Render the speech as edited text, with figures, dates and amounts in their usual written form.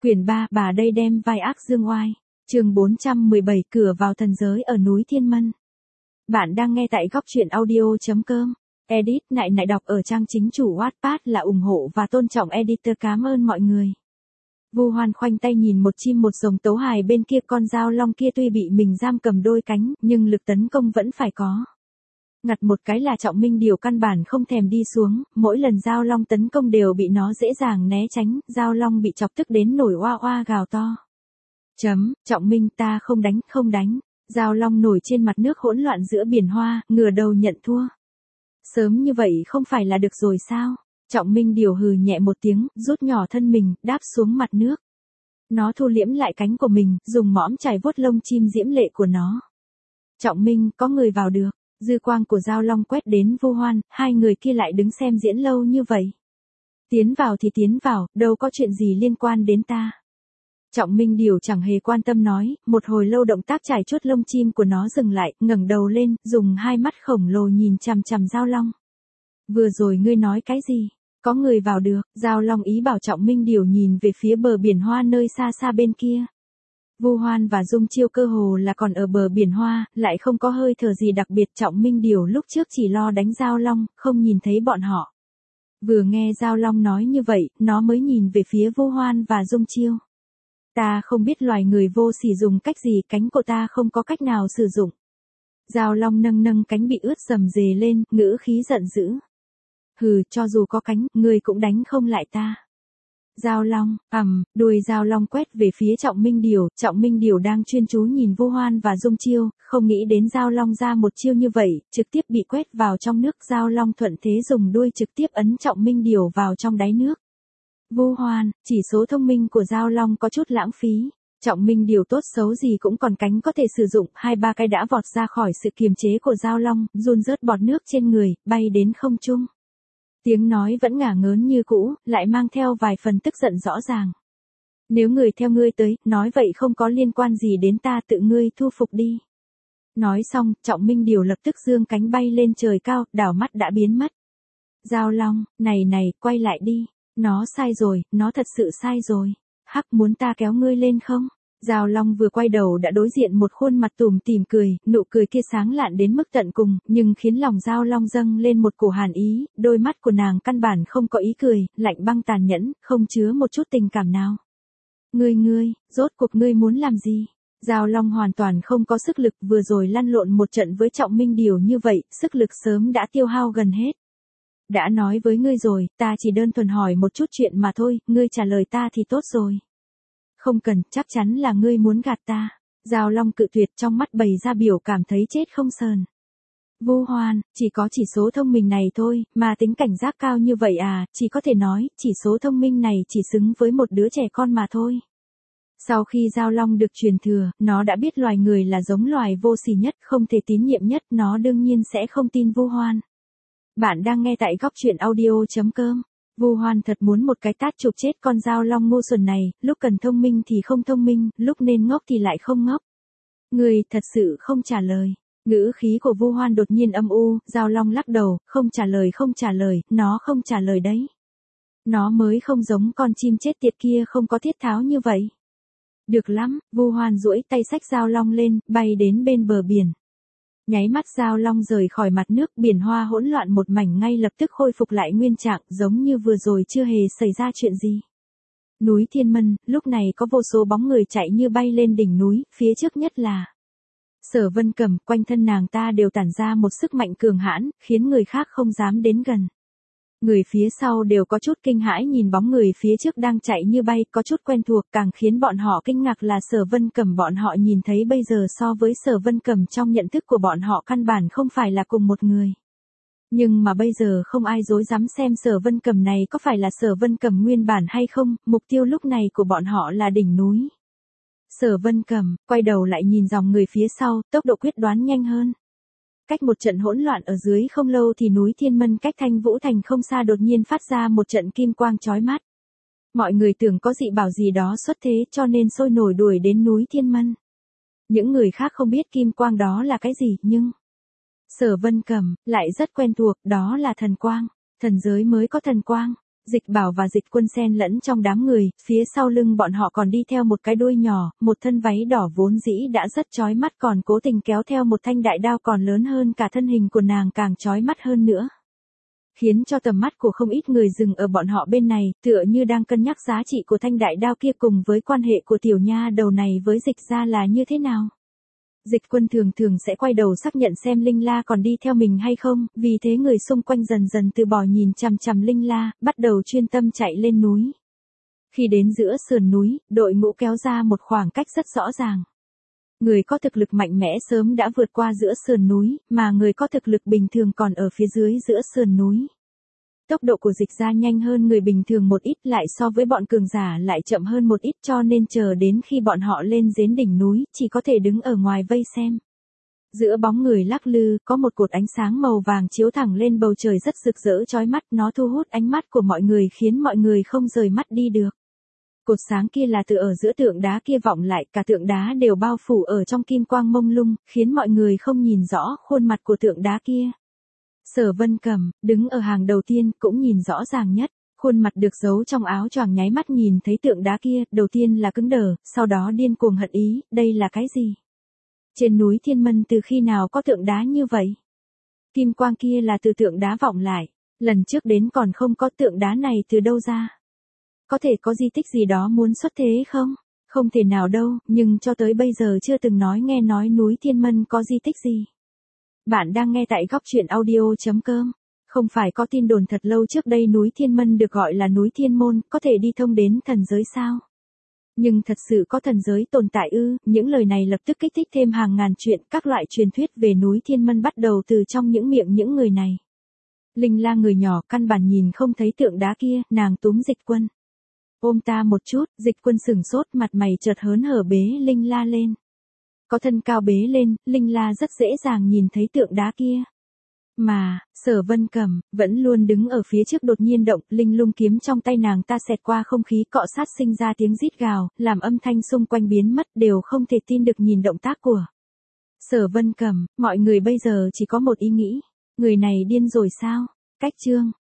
Quyển 3, bà đây đem vai ác dương oai. Chương 417, cửa vào thần giới ở núi Thiên Mân. Bạn đang nghe tại góc truyện audio.com. Edit nại nại đọc ở trang chính chủ Wattpad là ủng hộ và tôn trọng editor. Cảm ơn mọi người. Vu Hoan khoanh tay nhìn một chim một rồng tấu hài bên kia, con dao long kia tuy bị mình giam cầm đôi cánh, nhưng lực tấn công vẫn phải có. Ngặt một cái là Trọng Minh Điểu căn bản không thèm đi xuống, mỗi lần dao long tấn công đều bị nó dễ dàng né tránh, dao long bị chọc tức đến nổi oa oa gào to. Trọng Minh, ta không đánh. Dao long nổi trên mặt nước hỗn loạn giữa biển hoa, ngửa đầu nhận thua. Sớm như vậy không phải là được rồi sao? Trọng Minh Điểu hừ nhẹ một tiếng, rút nhỏ thân mình, đáp xuống mặt nước. Nó thu liễm lại cánh của mình, dùng mõm chải vuốt lông chim diễm lệ của nó. Trọng Minh, có người vào được. Dư quang của dao long quét đến Vu Hoan, hai người kia lại đứng xem diễn lâu như vậy. Tiến vào thì tiến vào, đâu có chuyện gì liên quan đến ta. Trọng Minh Điểu chẳng hề quan tâm nói, một hồi lâu động tác chải chuốt lông chim của nó dừng lại, ngẩng đầu lên, dùng hai mắt khổng lồ nhìn chằm chằm dao long. Vừa rồi ngươi nói cái gì? Có người vào được, dao long ý bảo Trọng Minh Điểu nhìn về phía bờ biển hoa nơi xa xa bên kia. Vu Hoan và Dung Chiêu cơ hồ là còn ở bờ biển hoa, lại không có hơi thở gì đặc biệt. Trọng Minh Điểu lúc trước chỉ lo đánh dao long, không nhìn thấy bọn họ. Vừa nghe dao long nói như vậy, nó mới nhìn về phía Vu Hoan và Dung Chiêu. Ta không biết loài người vô sỉ dùng cách gì, cánh của ta không có cách nào sử dụng. Dao long nâng cánh bị ướt rầm rề lên, ngữ khí giận dữ. Hừ, cho dù có cánh, ngươi cũng đánh không lại ta. Dao long, đuôi dao long quét về phía Trọng Minh Điểu đang chuyên chú nhìn Vu Hoan và Dung Chiêu, không nghĩ đến dao long ra một chiêu như vậy, trực tiếp bị quét vào trong nước. Dao long thuận thế dùng đuôi trực tiếp ấn Trọng Minh Điểu vào trong đáy nước. Vu Hoan, chỉ số thông minh của dao long có chút lãng phí. Trọng Minh Điểu tốt xấu gì cũng còn cánh có thể sử dụng, 2-3 cái đã vọt ra khỏi sự kiềm chế của dao long, run rớt bọt nước trên người, bay đến không trung. Tiếng nói vẫn ngả ngớn như cũ, lại mang theo vài phần tức giận rõ ràng. Nếu người theo ngươi tới, nói vậy không có liên quan gì đến ta, tự ngươi thu phục đi. Nói xong, Trọng Minh Điểu lập tức dương cánh bay lên trời cao, đảo mắt đã biến mất. Dao long, này, quay lại đi. Nó sai rồi, nó thật sự sai rồi. Hắc, muốn ta kéo ngươi lên không? Dao long vừa quay đầu đã đối diện một khuôn mặt tủm tỉm cười, nụ cười kia sáng lạn đến mức tận cùng, nhưng khiến lòng dao long dâng lên một cổ hàn ý, đôi mắt của nàng căn bản không có ý cười, lạnh băng tàn nhẫn, không chứa một chút tình cảm nào. Ngươi, rốt cuộc ngươi muốn làm gì? Dao long hoàn toàn không có sức lực, vừa rồi lăn lộn một trận với Trọng Minh Điểu như vậy, sức lực sớm đã tiêu hao gần hết. Đã nói với ngươi rồi, ta chỉ đơn thuần hỏi một chút chuyện mà thôi, ngươi trả lời ta thì tốt rồi. Không cần, chắc chắn là ngươi muốn gạt ta. Dao long cự tuyệt, trong mắt bày ra biểu cảm thấy chết không sờn. Vu Hoan, chỉ có chỉ số thông minh này thôi, mà tính cảnh giác cao như vậy à, chỉ có thể nói, chỉ số thông minh này chỉ xứng với một đứa trẻ con mà thôi. Sau khi dao long được truyền thừa, nó đã biết loài người là giống loài vô sỉ nhất, không thể tín nhiệm nhất, nó đương nhiên sẽ không tin Vu Hoan. Bạn đang nghe tại góc truyện audio.com. Vu Hoan thật muốn một cái tát chụp chết con dao long ngu xuẩn này, lúc cần thông minh thì không thông minh, lúc nên ngốc thì lại không ngốc. Người thật sự không trả lời. Ngữ khí của Vu Hoan đột nhiên âm u, dao long lắc đầu, không trả lời, nó không trả lời đấy. Nó mới không giống con chim chết tiệt kia không có thiết tháo như vậy. Được lắm, Vu Hoan duỗi tay xách dao long lên, bay đến bên bờ biển. Nháy mắt dao long rời khỏi mặt nước, biển hoa hỗn loạn một mảnh ngay lập tức khôi phục lại nguyên trạng, giống như vừa rồi chưa hề xảy ra chuyện gì. Núi Thiên Mân, lúc này có vô số bóng người chạy như bay lên đỉnh núi, phía trước nhất là Sở Vân Cầm, quanh thân nàng ta đều tản ra một sức mạnh cường hãn, khiến người khác không dám đến gần. Người phía sau đều có chút kinh hãi nhìn bóng người phía trước đang chạy như bay, có chút quen thuộc, càng khiến bọn họ kinh ngạc là Sở Vân Cầm bọn họ nhìn thấy bây giờ so với Sở Vân Cầm trong nhận thức của bọn họ căn bản không phải là cùng một người. Nhưng mà bây giờ không ai dối dám xem Sở Vân Cầm này có phải là Sở Vân Cầm nguyên bản hay không, mục tiêu lúc này của bọn họ là đỉnh núi. Sở Vân Cầm, quay đầu lại nhìn dòng người phía sau, tốc độ quyết đoán nhanh hơn. Cách một trận hỗn loạn ở dưới không lâu thì núi Thiên Mân cách Thanh Vũ Thành không xa đột nhiên phát ra một trận kim quang chói mắt. Mọi người tưởng có dị bảo gì đó xuất thế cho nên sôi nổi đuổi đến núi Thiên Mân. Những người khác không biết kim quang đó là cái gì nhưng Sở Vân Cầm lại rất quen thuộc, đó là thần quang, thần giới mới có thần quang. Dịch Bảo và Dịch Quân xen lẫn trong đám người, phía sau lưng bọn họ còn đi theo một cái đuôi nhỏ, một thân váy đỏ vốn dĩ đã rất chói mắt còn cố tình kéo theo một thanh đại đao còn lớn hơn cả thân hình của nàng càng chói mắt hơn nữa. Khiến cho tầm mắt của không ít người dừng ở bọn họ bên này, tựa như đang cân nhắc giá trị của thanh đại đao kia cùng với quan hệ của tiểu nha đầu này với Dịch gia là như thế nào. Dịch Quân thường thường sẽ quay đầu xác nhận xem Linh La còn đi theo mình hay không, vì thế người xung quanh dần dần từ bỏ nhìn chằm chằm Linh La, bắt đầu chuyên tâm chạy lên núi. Khi đến giữa sườn núi, đội ngũ kéo ra một khoảng cách rất rõ ràng. Người có thực lực mạnh mẽ sớm đã vượt qua giữa sườn núi, mà người có thực lực bình thường còn ở phía dưới giữa sườn núi. Tốc độ của Dịch gia nhanh hơn người bình thường một ít, lại so với bọn cường giả lại chậm hơn một ít, cho nên chờ đến khi bọn họ lên đến đỉnh núi, chỉ có thể đứng ở ngoài vây xem. Giữa bóng người lắc lư, có một cột ánh sáng màu vàng chiếu thẳng lên bầu trời rất rực rỡ chói mắt, nó thu hút ánh mắt của mọi người khiến mọi người không rời mắt đi được. Cột sáng kia là từ ở giữa tượng đá kia vọng lại, cả tượng đá đều bao phủ ở trong kim quang mông lung, khiến mọi người không nhìn rõ khuôn mặt của tượng đá kia. Sở Vân Cầm, đứng ở hàng đầu tiên, cũng nhìn rõ ràng nhất, khuôn mặt được giấu trong áo choàng nháy mắt nhìn thấy tượng đá kia, đầu tiên là cứng đờ, sau đó điên cuồng hận ý, đây là cái gì? Trên núi Thiên Mân từ khi nào có tượng đá như vậy? Kim quang kia là từ tượng đá vọng lại, lần trước đến còn không có tượng đá này từ đâu ra? Có thể có di tích gì đó muốn xuất thế không? Không thể nào đâu, nhưng cho tới bây giờ chưa từng nghe nói núi Thiên Mân có di tích gì. Bạn đang nghe tại góc truyện audio.com. Không phải có tin đồn thật lâu trước đây núi Thiên Mân được gọi là núi Thiên Môn, có thể đi thông đến thần giới sao? Nhưng thật sự có thần giới tồn tại ư? Những lời này lập tức kích thích thêm hàng ngàn chuyện, các loại truyền thuyết về núi Thiên Mân bắt đầu từ trong những miệng những người này. Linh La người nhỏ căn bản nhìn không thấy tượng đá kia, nàng túm Dịch Quân. Ôm ta một chút, Dịch Quân sửng sốt, mặt mày chợt hớn hở bế Linh La lên. Có thân cao bế lên, Linh La rất dễ dàng nhìn thấy tượng đá kia. Mà, Sở Vân Cầm, vẫn luôn đứng ở phía trước đột nhiên động, linh lung kiếm trong tay nàng ta xẹt qua không khí cọ sát sinh ra tiếng rít gào, làm âm thanh xung quanh biến mất, đều không thể tin được nhìn động tác của Sở Vân Cầm. Mọi người bây giờ chỉ có một ý nghĩ, người này điên rồi sao? Cách chương